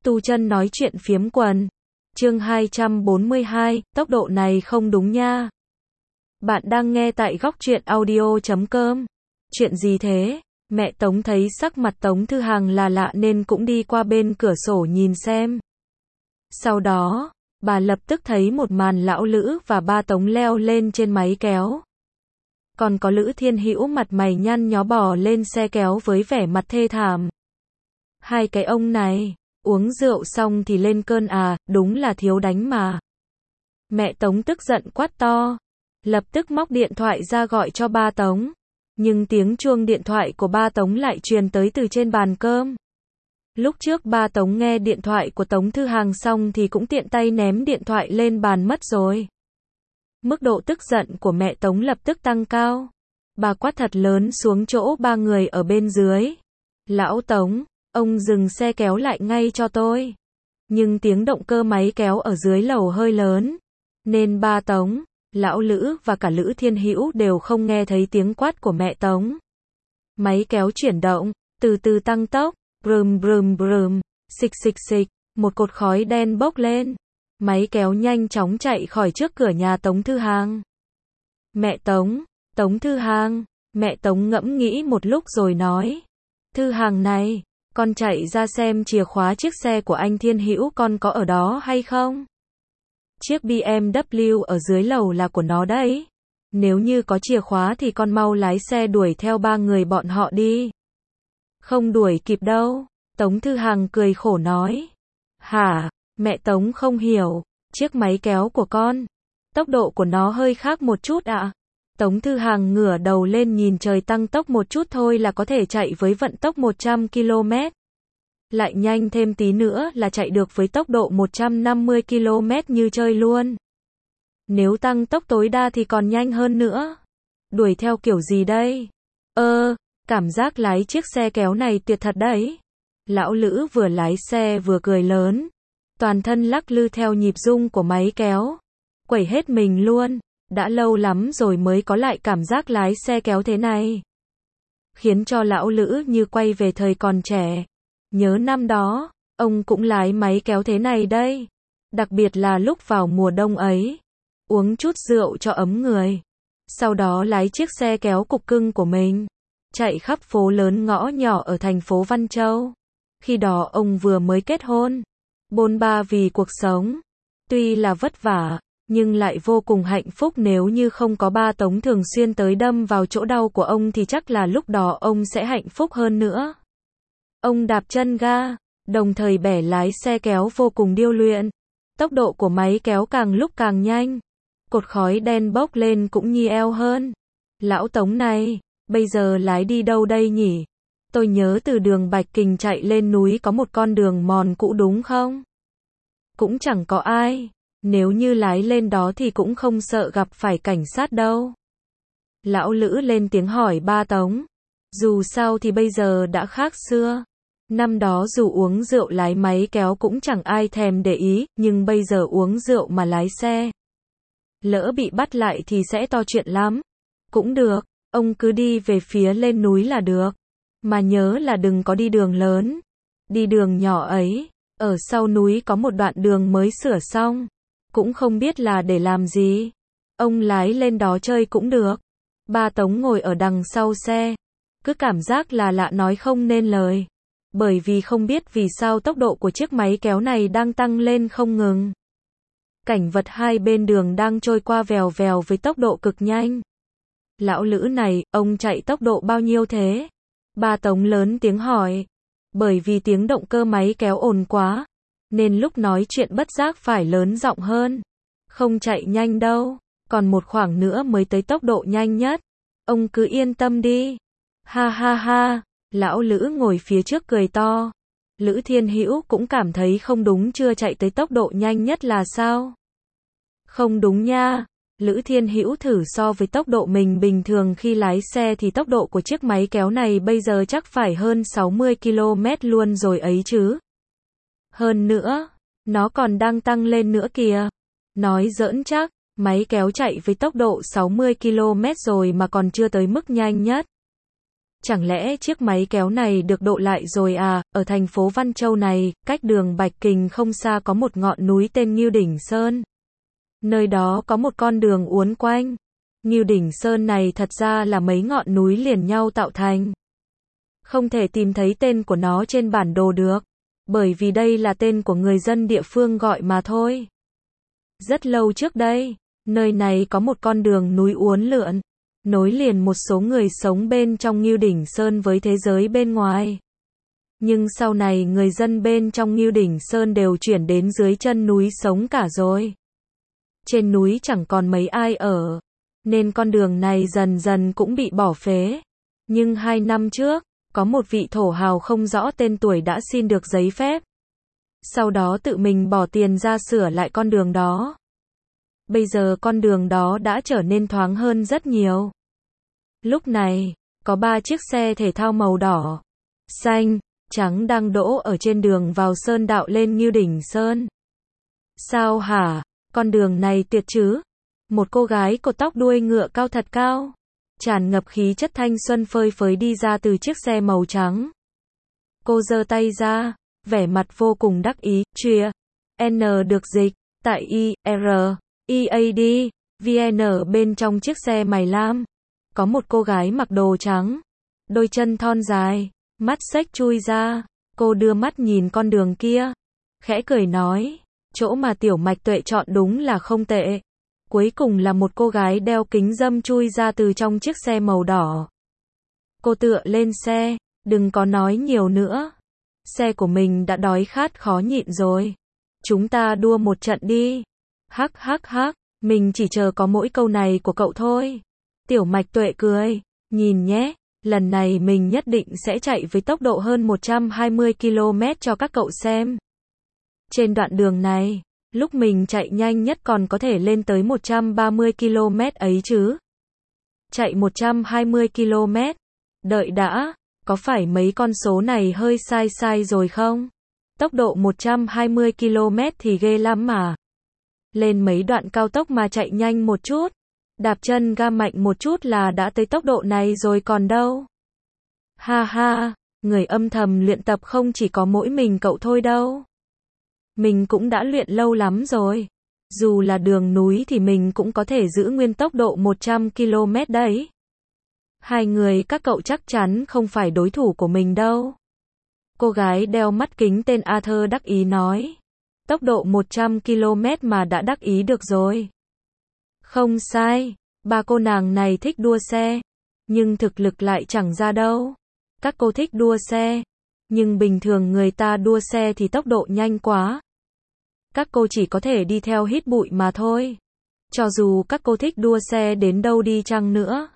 Tu chân nói chuyện phiếm quần. Chương 242, tốc độ này không đúng nha. Bạn đang nghe tại góc truyện audio.com. Chuyện gì thế? Mẹ Tống thấy sắc mặt Tống Thư Hằng là lạ nên cũng đi qua bên cửa sổ nhìn xem. Sau đó, bà lập tức thấy một màn lão Lữ và ba Tống leo lên trên máy kéo. Còn có Lữ Thiên Hữu mặt mày nhăn nhó bò lên xe kéo với vẻ mặt thê thảm. Hai cái ông này, uống rượu xong thì lên cơn à, đúng là thiếu đánh mà. Mẹ Tống tức giận quát to, lập tức móc điện thoại ra gọi cho ba Tống. Nhưng tiếng chuông điện thoại của ba Tống lại truyền tới từ trên bàn cơm. Lúc trước ba Tống nghe điện thoại của Tống Thư Hằng xong thì cũng tiện tay ném điện thoại lên bàn mất rồi. Mức độ tức giận của mẹ Tống lập tức tăng cao. Bà quát thật lớn xuống chỗ ba người ở bên dưới. Lão Tống, ông dừng xe kéo lại ngay cho tôi. Nhưng tiếng động cơ máy kéo ở dưới lầu hơi lớn, nên ba Tống, lão Lữ và cả Lữ Thiên Hữu đều không nghe thấy tiếng quát của mẹ Tống. Máy kéo chuyển động, từ từ tăng tốc, brum brum brum, xịch xịch xịch, một cột khói đen bốc lên. Máy kéo nhanh chóng chạy khỏi trước cửa nhà Tống Thư Hằng. Mẹ Tống, Tống Thư Hằng, mẹ Tống ngẫm nghĩ một lúc rồi nói. Thư Hằng này, con chạy ra xem chìa khóa chiếc xe của anh Thiên Hữu con có ở đó hay không? Chiếc BMW ở dưới lầu là của nó đấy. Nếu như có chìa khóa thì con mau lái xe đuổi theo ba người bọn họ đi. Không đuổi kịp đâu, Tống Thư Hằng cười khổ nói. Hả? Mẹ Tống không hiểu, chiếc máy kéo của con, tốc độ của nó hơi khác một chút ạ. Tống Thư Hằng ngửa đầu lên nhìn trời, tăng tốc một chút thôi là có thể chạy với vận tốc 100 km. Lại nhanh thêm tí nữa là chạy được với tốc độ 150 km như chơi luôn. Nếu tăng tốc tối đa thì còn nhanh hơn nữa. Đuổi theo kiểu gì đây? Cảm giác lái chiếc xe kéo này tuyệt thật đấy. Lão Lữ vừa lái xe vừa cười lớn. Toàn thân lắc lư theo nhịp rung của máy kéo. Quẩy hết mình luôn. Đã lâu lắm rồi mới có lại cảm giác lái xe kéo thế này. Khiến cho lão Lữ như quay về thời còn trẻ. Nhớ năm đó, ông cũng lái máy kéo thế này đây. Đặc biệt là lúc vào mùa đông ấy. Uống chút rượu cho ấm người. Sau đó lái chiếc xe kéo cục cưng của mình. Chạy khắp phố lớn ngõ nhỏ ở thành phố Văn Châu. Khi đó ông vừa mới kết hôn. Bôn ba vì cuộc sống. Tuy là vất vả, nhưng lại vô cùng hạnh phúc. Nếu như không có ba Tống thường xuyên tới đâm vào chỗ đau của ông thì chắc là lúc đó ông sẽ hạnh phúc hơn nữa. Ông đạp chân ga, đồng thời bẻ lái xe kéo vô cùng điêu luyện. Tốc độ của máy kéo càng lúc càng nhanh. Cột khói đen bốc lên cũng nhì eo hơn. Lão Tống này, bây giờ lái đi đâu đây nhỉ? Tôi nhớ từ đường Bạch Kình chạy lên núi có một con đường mòn cũ đúng không? Cũng chẳng có ai. Nếu như lái lên đó thì cũng không sợ gặp phải cảnh sát đâu. Lão Lữ lên tiếng hỏi ba Tống. Dù sao thì bây giờ đã khác xưa. Năm đó dù uống rượu lái máy kéo cũng chẳng ai thèm để ý, nhưng bây giờ uống rượu mà lái xe. Lỡ bị bắt lại thì sẽ to chuyện lắm. Cũng được, ông cứ đi về phía lên núi là được. Mà nhớ là đừng có đi đường lớn. Đi đường nhỏ ấy, ở sau núi có một đoạn đường mới sửa xong. Cũng không biết là để làm gì. Ông lái lên đó chơi cũng được. Ba Tống ngồi ở đằng sau xe. Cứ cảm giác là lạ nói không nên lời. Bởi vì không biết vì sao tốc độ của chiếc máy kéo này đang tăng lên không ngừng. Cảnh vật hai bên đường đang trôi qua vèo vèo với tốc độ cực nhanh. Lão Lữ này, ông chạy tốc độ bao nhiêu thế? Ba Tống lớn tiếng hỏi. Bởi vì tiếng động cơ máy kéo ồn quá, nên lúc nói chuyện bất giác phải lớn giọng hơn. Không chạy nhanh đâu, còn một khoảng nữa mới tới tốc độ nhanh nhất. Ông cứ yên tâm đi. Ha ha ha, lão Lữ ngồi phía trước cười to. Lữ Thiên Hữu cũng cảm thấy không đúng, chưa chạy tới tốc độ nhanh nhất là sao? Không đúng nha. Lữ Thiên Hữu thử so với tốc độ mình bình thường khi lái xe thì tốc độ của chiếc máy kéo này bây giờ chắc phải hơn 60 km luôn rồi ấy chứ. Hơn nữa, nó còn đang tăng lên nữa kìa. Nói giỡn chắc, máy kéo chạy với tốc độ 60 km rồi mà còn chưa tới mức nhanh nhất. Chẳng lẽ chiếc máy kéo này được độ lại rồi à? Ở thành phố Văn Châu này, cách đường Bạch Kình không xa có một ngọn núi tên Ngưu Đỉnh Sơn. Nơi đó có một con đường uốn quanh. Ngưu Đỉnh Sơn này thật ra là mấy ngọn núi liền nhau tạo thành. Không thể tìm thấy tên của nó trên bản đồ được, bởi vì đây là tên của người dân địa phương gọi mà thôi. Rất lâu trước đây, nơi này có một con đường núi uốn lượn, nối liền một số người sống bên trong Ngưu Đỉnh Sơn với thế giới bên ngoài. Nhưng sau này người dân bên trong Ngưu Đỉnh Sơn đều chuyển đến dưới chân núi sống cả rồi. Trên núi chẳng còn mấy ai ở, nên con đường này dần dần cũng bị bỏ phế. Nhưng 2 năm trước, có một vị thổ hào không rõ tên tuổi đã xin được giấy phép. Sau đó tự mình bỏ tiền ra sửa lại con đường đó. Bây giờ con đường đó đã trở nên thoáng hơn rất nhiều. Lúc này, có 3 chiếc xe thể thao màu đỏ, xanh, trắng đang đỗ ở trên đường vào sơn đạo lên Ngưu Đỉnh Sơn. Sao hả? Con đường này tuyệt chứ? Một cô gái cột tóc đuôi ngựa cao thật cao, tràn ngập khí chất thanh xuân phơi phới đi ra từ chiếc xe màu trắng. Cô giơ tay ra, vẻ mặt vô cùng đắc ý, chia, N được dịch, tại I, R, I, A, D, VN bên trong chiếc xe màu lam. Có một cô gái mặc đồ trắng, đôi chân thon dài, mắt xếch chui ra, cô đưa mắt nhìn con đường kia, khẽ cười nói, chỗ mà Tiểu Mạch Tuệ chọn đúng là không tệ. Cuối cùng là một cô gái đeo kính râm chui ra từ trong chiếc xe màu đỏ. Cô tựa lên xe, đừng có nói nhiều nữa. Xe của mình đã đói khát khó nhịn rồi. Chúng ta đua một trận đi. Hắc hắc hắc, mình chỉ chờ có mỗi câu này của cậu thôi. Tiểu Mạch Tuệ cười, nhìn nhé, lần này mình nhất định sẽ chạy với tốc độ hơn 120 km cho các cậu xem. Trên đoạn đường này, lúc mình chạy nhanh nhất còn có thể lên tới 130 km ấy chứ. Chạy 120 km. Đợi đã, có phải mấy con số này hơi sai rồi không? Tốc độ 120 km thì ghê lắm mà. Lên mấy đoạn cao tốc mà chạy nhanh một chút, đạp chân ga mạnh một chút là đã tới tốc độ này rồi còn đâu. Ha ha, người âm thầm luyện tập không chỉ có mỗi mình cậu thôi đâu. Mình cũng đã luyện lâu lắm rồi. Dù là đường núi thì mình cũng có thể giữ nguyên tốc độ 100 km đấy. Hai người các cậu chắc chắn không phải đối thủ của mình đâu. Cô gái đeo mắt kính tên Arthur đắc ý nói. Tốc độ 100 km mà đã đắc ý được rồi. Không sai, 3 cô nàng này thích đua xe, nhưng thực lực lại chẳng ra đâu. Các cô thích đua xe, nhưng bình thường người ta đua xe thì tốc độ nhanh quá. Các cô chỉ có thể đi theo hít bụi mà thôi. Cho dù các cô thích đua xe đến đâu đi chăng nữa,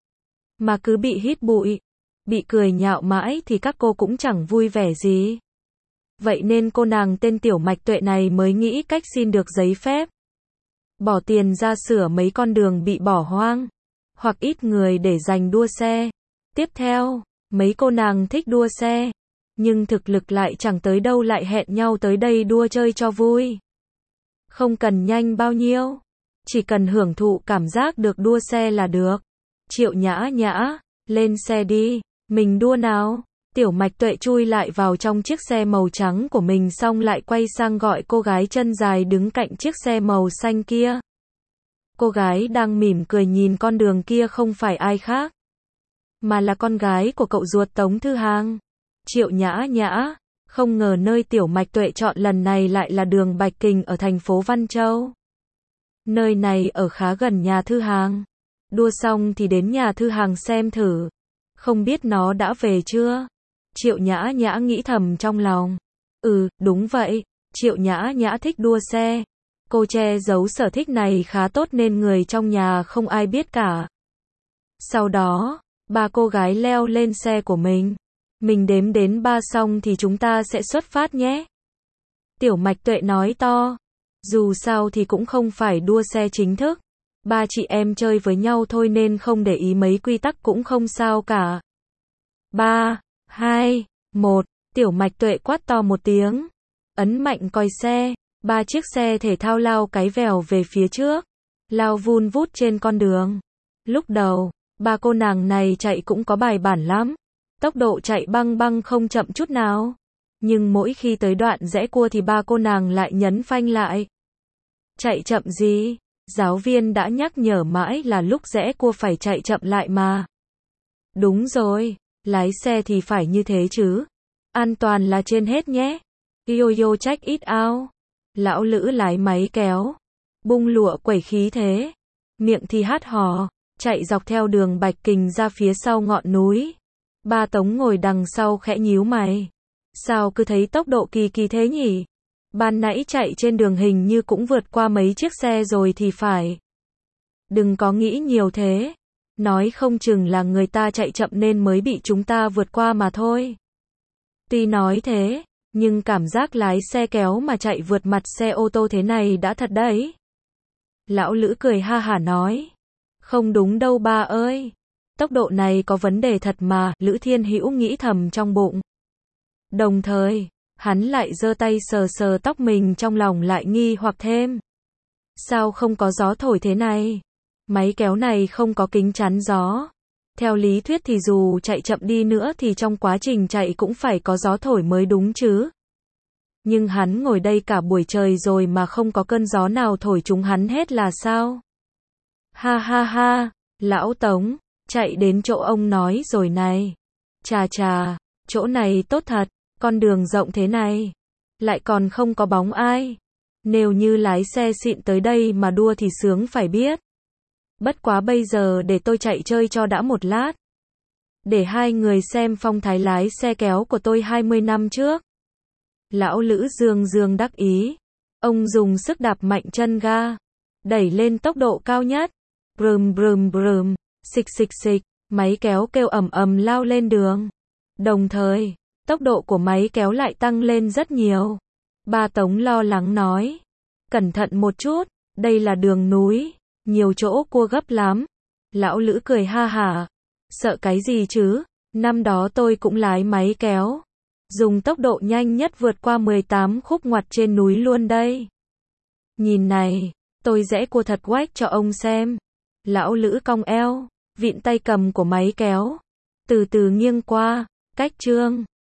mà cứ bị hít bụi, bị cười nhạo mãi thì các cô cũng chẳng vui vẻ gì. Vậy nên cô nàng tên Tiểu Mạch Tuệ này mới nghĩ cách xin được giấy phép. Bỏ tiền ra sửa mấy con đường bị bỏ hoang, hoặc ít người để dành đua xe. Tiếp theo, mấy cô nàng thích đua xe, nhưng thực lực lại chẳng tới đâu lại hẹn nhau tới đây đua chơi cho vui. Không cần nhanh bao nhiêu, chỉ cần hưởng thụ cảm giác được đua xe là được. Triệu Nhã Nhã, lên xe đi, mình đua nào. Tiểu Mạch Tuệ chui lại vào trong chiếc xe màu trắng của mình xong lại quay sang gọi cô gái chân dài đứng cạnh chiếc xe màu xanh kia. Cô gái đang mỉm cười nhìn con đường kia không phải ai khác, mà là con gái của cậu ruột Tống Thư Hàng. Triệu Nhã Nhã, không ngờ nơi Tiểu Mạch Tuệ chọn lần này lại là đường Bạch Kình ở thành phố Văn Châu. Nơi này ở khá gần nhà Thư Hàng. Đua xong thì đến nhà Thư Hàng xem thử. Không biết nó đã về chưa? Triệu Nhã Nhã nghĩ thầm trong lòng. Đúng vậy, Triệu Nhã Nhã thích đua xe. Cô che giấu sở thích này khá tốt nên người trong nhà không ai biết cả. Sau đó, 3 cô gái leo lên xe của mình. Mình đếm đến 3 xong thì chúng ta sẽ xuất phát nhé. Tiểu Mạch Tuệ nói to. Dù sao thì cũng không phải đua xe chính thức. 3 chị em chơi với nhau thôi nên không để ý mấy quy tắc cũng không sao cả. 3, 2, 1, Tiểu Mạch Tuệ quát to một tiếng. Ấn mạnh còi xe, 3 chiếc xe thể thao lao cái vèo về phía trước. Lao vun vút trên con đường. Lúc đầu, 3 cô nàng này chạy cũng có bài bản lắm. Tốc độ chạy băng băng không chậm chút nào. Nhưng mỗi khi tới đoạn rẽ cua thì ba cô nàng lại nhấn phanh lại. Chạy chậm gì? Giáo viên đã nhắc nhở mãi là lúc rẽ cua phải chạy chậm lại mà. Đúng rồi, lái xe thì phải như thế chứ. An toàn là trên hết nhé. Yo check it out. Lão Lữ lái máy kéo. Bung lụa quẩy khí thế. Miệng thì hát hò. Chạy dọc theo đường Bạch Kình ra phía sau ngọn núi. Ba Tống ngồi đằng sau khẽ nhíu mày. Sao cứ thấy tốc độ kỳ kỳ thế nhỉ? Ban nãy chạy trên đường hình như cũng vượt qua mấy chiếc xe rồi thì phải. Đừng có nghĩ nhiều thế. Nói không chừng là người ta chạy chậm nên mới bị chúng ta vượt qua mà thôi. Tuy nói thế, nhưng cảm giác lái xe kéo mà chạy vượt mặt xe ô tô thế này đã thật đấy. Lão Lữ cười ha hả nói. Không đúng đâu ba ơi. Tốc độ này có vấn đề thật mà, Lữ Thiên Hữu nghĩ thầm trong bụng. Đồng thời, hắn lại giơ tay sờ sờ tóc mình, trong lòng lại nghi hoặc thêm. Sao không có gió thổi thế này? Máy kéo này không có kính chắn gió. Theo lý thuyết thì dù chạy chậm đi nữa thì trong quá trình chạy cũng phải có gió thổi mới đúng chứ. Nhưng hắn ngồi đây cả buổi trời rồi mà không có cơn gió nào thổi chúng hắn hết là sao? Ha ha ha, lão Tống, chạy đến chỗ ông nói rồi này. Chà chà, chỗ này tốt thật, con đường rộng thế này. Lại còn không có bóng ai. Nếu như lái xe xịn tới đây mà đua thì sướng phải biết. Bất quá bây giờ để tôi chạy chơi cho đã một lát. Để hai người xem phong thái lái xe kéo của tôi 20 năm trước. Lão Lữ dương dương đắc ý. Ông dùng sức đạp mạnh chân ga. Đẩy lên tốc độ cao nhất. Brum brum brum. Xịch xịch xịch. Máy kéo kêu ầm ầm lao lên đường. Đồng thời, tốc độ của máy kéo lại tăng lên rất nhiều. Ba Tống lo lắng nói. Cẩn thận một chút. Đây là đường núi. Nhiều chỗ cua gấp lắm. Lão Lữ cười ha hả. Sợ cái gì chứ? Năm đó tôi cũng lái máy kéo. Dùng tốc độ nhanh nhất vượt qua 18 khúc ngoặt trên núi luôn đây. Nhìn này, tôi rẽ cua thật oách cho ông xem. Lão Lữ cong eo, vịn tay cầm của máy kéo. Từ từ nghiêng qua, cách chương.